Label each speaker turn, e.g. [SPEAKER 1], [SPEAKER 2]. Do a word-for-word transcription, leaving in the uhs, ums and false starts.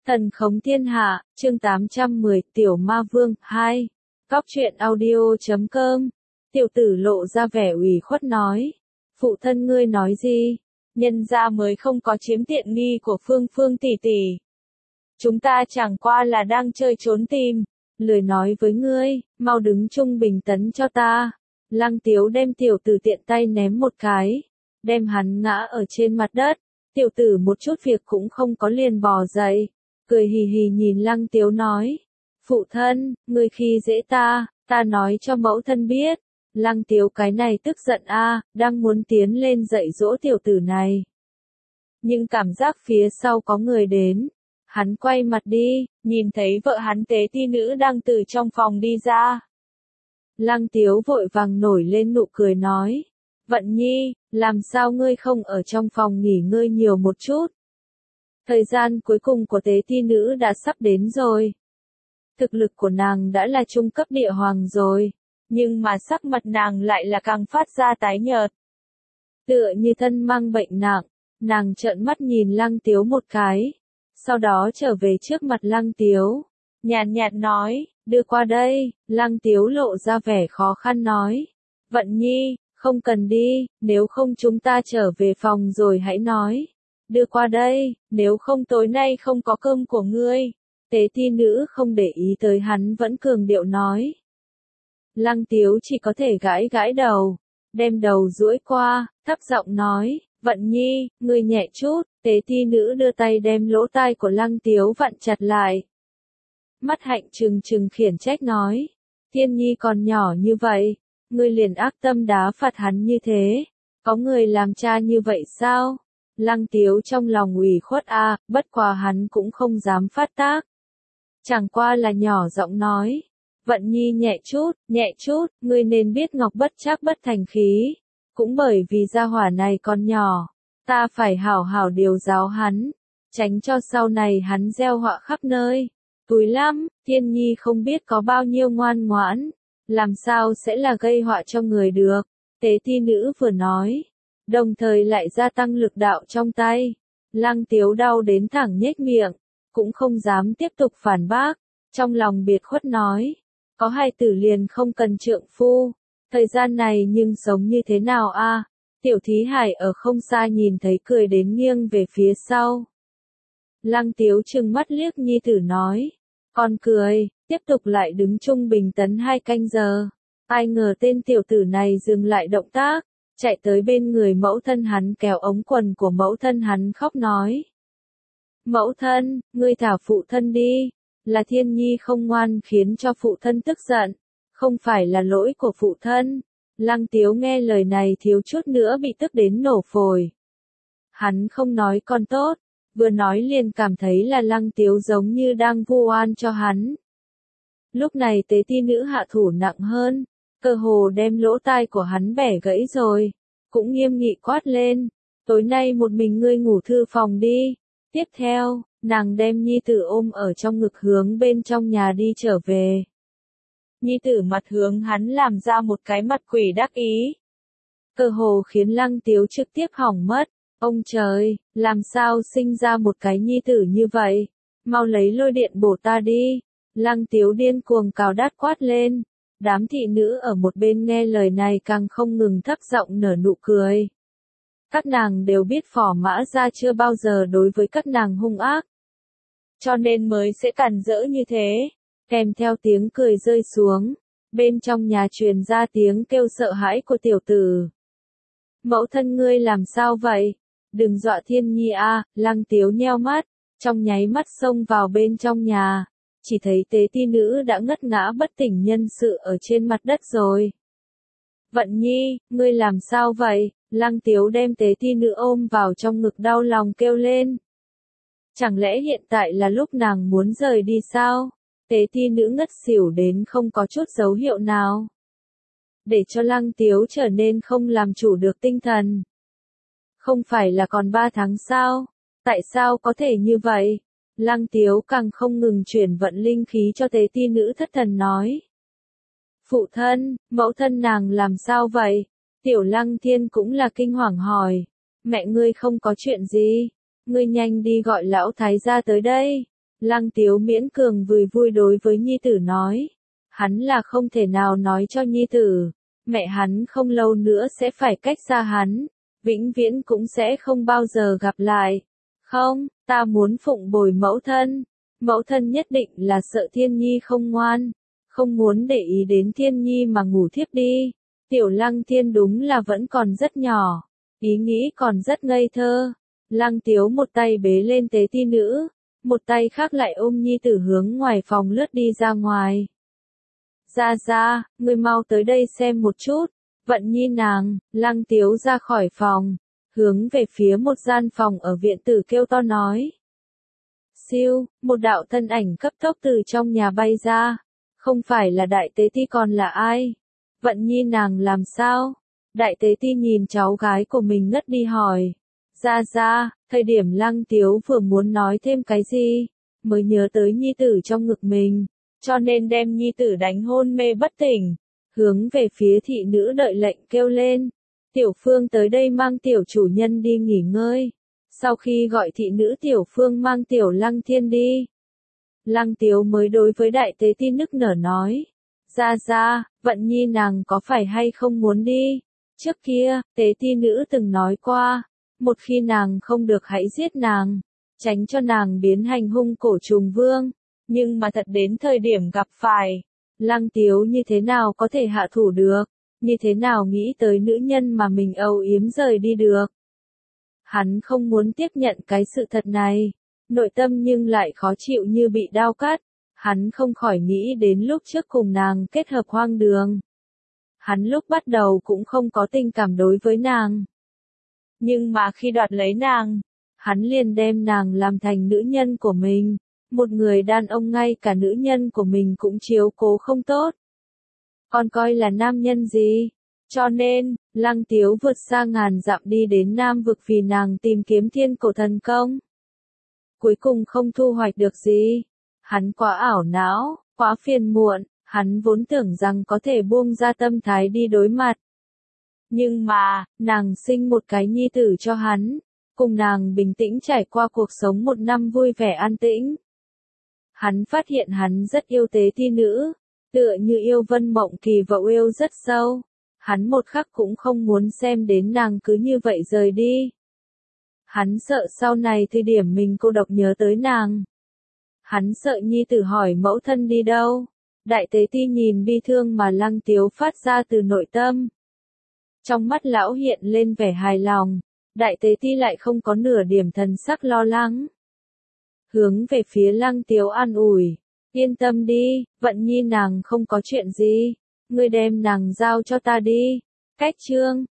[SPEAKER 1] Thần khống thiên hạ, chương tám trăm mười, Tiểu Ma Vương, hai. Cóc truyện audio chấm com. Tiểu tử lộ ra vẻ ủy khuất nói. Phụ thân ngươi nói gì? Nhân gia mới không có chiếm tiện nghi của Phương Phương tỷ tỷ. Chúng ta chẳng qua là đang chơi trốn tìm. Lười nói với ngươi, mau đứng trung bình tấn cho ta. Lăng Tiếu đem tiểu tử tiện tay ném một cái. Đem hắn ngã ở trên mặt đất. Tiểu tử một chút việc cũng không có liền bò dậy. Cười hì hì nhìn Lăng Tiếu nói. Phụ thân, ngươi khi dễ ta, ta nói cho mẫu thân biết. Lăng Tiếu cái này tức giận a, đang muốn tiến lên dạy dỗ tiểu tử này. Nhưng cảm giác phía sau có người đến. Hắn quay mặt đi, nhìn thấy vợ hắn tế ti nữ đang từ trong phòng đi ra. Lăng Tiếu vội vàng nổi lên nụ cười nói. Vận Nhi, làm sao ngươi không ở trong phòng nghỉ ngơi nhiều một chút? Thời gian cuối cùng của tế ti nữ đã sắp đến rồi. Thực lực của nàng đã là trung cấp địa hoàng rồi, nhưng mà sắc mặt nàng lại là càng phát ra tái nhợt. Tựa như thân mang bệnh nặng, nàng trợn mắt nhìn Lăng Tiếu một cái, sau đó trở về trước mặt Lăng Tiếu, nhàn nhạt nói, đưa qua đây. Lăng Tiếu lộ ra vẻ khó khăn nói, Vận Nhi, không cần đi, nếu không chúng ta trở về phòng rồi hãy nói. Đưa qua đây, nếu không tối nay không có cơm của ngươi. Tế ti nữ không để ý tới hắn vẫn cường điệu nói. Lăng Tiếu chỉ có thể gãi gãi đầu, đem đầu duỗi qua, thấp giọng nói, Vận Nhi, ngươi nhẹ chút. Tế ti nữ đưa tay đem lỗ tai của Lăng Tiếu vặn chặt lại. Mắt hạnh trừng trừng khiển trách nói, Thiên Nhi còn nhỏ như vậy, ngươi liền ác tâm đá phạt hắn như thế, có người làm cha như vậy sao? Lăng Tiếu trong lòng ủy khuất a, à, bất quá hắn cũng không dám phát tác. Chẳng qua là nhỏ giọng nói, Vận Nhi nhẹ chút, nhẹ chút, ngươi nên biết ngọc bất trác bất thành khí. Cũng bởi vì gia hỏa này còn nhỏ, ta phải hảo hảo điều giáo hắn, tránh cho sau này hắn gieo họa khắp nơi. Túi lắm, Thiên Nhi không biết có bao nhiêu ngoan ngoãn, làm sao sẽ là gây họa cho người được. Tế ti nữ vừa nói, đồng thời lại gia tăng lực đạo trong tay. Lăng Tiếu đau đến thẳng nhếch miệng, cũng không dám tiếp tục phản bác, trong lòng biệt khuất nói, có hai tử liền không cần trượng phu, thời gian này nhưng sống như thế nào a? À? Tiểu Thí Hải ở không xa nhìn thấy cười đến nghiêng về phía sau. Lăng Tiếu trừng mắt liếc nhi tử nói, còn cười, tiếp tục lại đứng trung bình tấn hai canh giờ. Ai ngờ tên tiểu tử này dừng lại động tác, chạy tới bên người mẫu thân hắn kéo ống quần của mẫu thân hắn khóc nói. Mẫu thân, ngươi thả phụ thân đi, là Thiên Nhi không ngoan khiến cho phụ thân tức giận, không phải là lỗi của phụ thân. Lăng Tiếu nghe lời này thiếu chút nữa bị tức đến nổ phổi. Hắn không nói con tốt, vừa nói liền cảm thấy là Lăng Tiếu giống như đang vu oan cho hắn. Lúc này tế ti nữ hạ thủ nặng hơn, cơ hồ đem lỗ tai của hắn bẻ gãy rồi, cũng nghiêm nghị quát lên, tối nay một mình ngươi ngủ thư phòng đi. Tiếp theo, nàng đem nhi tử ôm ở trong ngực hướng bên trong nhà đi trở về. Nhi tử mặt hướng hắn làm ra một cái mặt quỷ đắc ý. Cơ hồ khiến Lăng Tiếu trực tiếp hỏng mất. Ông trời, làm sao sinh ra một cái nhi tử như vậy? Mau lấy lôi điện bổ ta đi. Lăng Tiếu điên cuồng cào đát quát lên. Đám thị nữ ở một bên nghe lời này càng không ngừng thấp giọng nở nụ cười. Các nàng đều biết Phò Mã Gia chưa bao giờ đối với các nàng hung ác, cho nên mới sẽ càn rỡ như thế. Kèm theo tiếng cười rơi xuống, bên trong nhà truyền ra tiếng kêu sợ hãi của tiểu tử. Mẫu thân ngươi làm sao vậy? Đừng dọa Thiên Nhi a. À. Lăng Tiếu nheo mắt, trong nháy mắt xông vào bên trong nhà, chỉ thấy tế ti nữ đã ngất ngã bất tỉnh nhân sự ở trên mặt đất rồi. Vận Nhi, ngươi làm sao vậy? Lăng Tiếu đem tế ti nữ ôm vào trong ngực đau lòng kêu lên. Chẳng lẽ hiện tại là lúc nàng muốn rời đi sao? Tế ti nữ ngất xỉu đến không có chút dấu hiệu nào. Để cho Lăng Tiếu trở nên không làm chủ được tinh thần. Không phải là còn ba tháng sao? Tại sao có thể như vậy? Lăng Tiếu càng không ngừng chuyển vận linh khí cho tế ti nữ thất thần nói. Phụ thân, mẫu thân nàng làm sao vậy? Tiểu Lăng Thiên cũng là kinh hoàng hỏi. Mẹ ngươi không có chuyện gì? Ngươi nhanh đi gọi lão thái gia tới đây. Lăng Tiếu miễn cường vui vui đối với nhi tử nói. Hắn là không thể nào nói cho nhi tử. Mẹ hắn không lâu nữa sẽ phải cách xa hắn. Vĩnh viễn cũng sẽ không bao giờ gặp lại. Không, ta muốn phụng bồi mẫu thân. Mẫu thân nhất định là sợ Thiên Nhi không ngoan. Không muốn để ý đến Thiên Nhi mà ngủ thiếp đi. Tiểu Lăng Thiên đúng là vẫn còn rất nhỏ. Ý nghĩ còn rất ngây thơ. Lăng Tiếu một tay bế lên tế ti nữ. Một tay khác lại ôm nhi tử hướng ngoài phòng lướt đi ra ngoài. Ra ra, ngươi mau tới đây xem một chút. Vận Nhi nàng, Lăng Tiếu ra khỏi phòng. Hướng về phía một gian phòng ở viện tử kêu to nói. Siêu, một đạo thân ảnh cấp tốc từ trong nhà bay ra. Không phải là đại tế ti còn là ai? Vận Nhi nàng làm sao? Đại tế ti nhìn cháu gái của mình ngất đi hỏi. Ra ra, thời điểm Lăng Tiếu vừa muốn nói thêm cái gì, mới nhớ tới nhi tử trong ngực mình, cho nên đem nhi tử đánh hôn mê bất tỉnh. Hướng về phía thị nữ đợi lệnh kêu lên. Tiểu Phương tới đây mang tiểu chủ nhân đi nghỉ ngơi. Sau khi gọi thị nữ Tiểu Phương mang tiểu Lăng Thiên đi. Lăng Tiếu mới đối với đại tế ti nức nở nói. Ra ra, Vận Nhi nàng có phải hay không muốn đi? Trước kia, tế ti nữ từng nói qua. Một khi nàng không được hãy giết nàng. Tránh cho nàng biến hành hung cổ trùng vương. Nhưng mà thật đến thời điểm gặp phải. Lăng Tiếu như thế nào có thể hạ thủ được? Như thế nào nghĩ tới nữ nhân mà mình âu yếm rời đi được? Hắn không muốn tiếp nhận cái sự thật này. Nội tâm nhưng lại khó chịu như bị đao cắt. Hắn không khỏi nghĩ đến lúc trước cùng nàng kết hợp hoang đường. Hắn lúc bắt đầu cũng không có tình cảm đối với nàng. Nhưng mà khi đoạt lấy nàng, hắn liền đem nàng làm thành nữ nhân của mình. Một người đàn ông ngay cả nữ nhân của mình cũng chiếu cố không tốt. Còn coi là nam nhân gì? Cho nên, Lăng Tiếu vượt xa ngàn dặm đi đến Nam Vực vì nàng tìm kiếm thiên cổ thần công. Cuối cùng không thu hoạch được gì. Hắn quá ảo não, quá phiền muộn, hắn vốn tưởng rằng có thể buông ra tâm thái đi đối mặt. Nhưng mà, nàng sinh một cái nhi tử cho hắn, cùng nàng bình tĩnh trải qua cuộc sống một năm vui vẻ an tĩnh. Hắn phát hiện hắn rất yêu tế ti nữ, tựa như yêu Vân Mộng Kỳ và yêu rất sâu. Hắn một khắc cũng không muốn xem đến nàng cứ như vậy rời đi. Hắn sợ sau này thời điểm mình cô độc nhớ tới nàng. Hắn sợ nhi tử hỏi mẫu thân đi đâu. Đại tế ti nhìn bi thương mà Lăng Tiếu phát ra từ nội tâm. Trong mắt lão hiện lên vẻ hài lòng. Đại tế ti lại không có nửa điểm thần sắc lo lắng. Hướng về phía Lăng Tiếu an ủi. Yên tâm đi, Vận Nhi nàng không có chuyện gì. Ngươi đem nàng giao cho ta đi. Cách chương.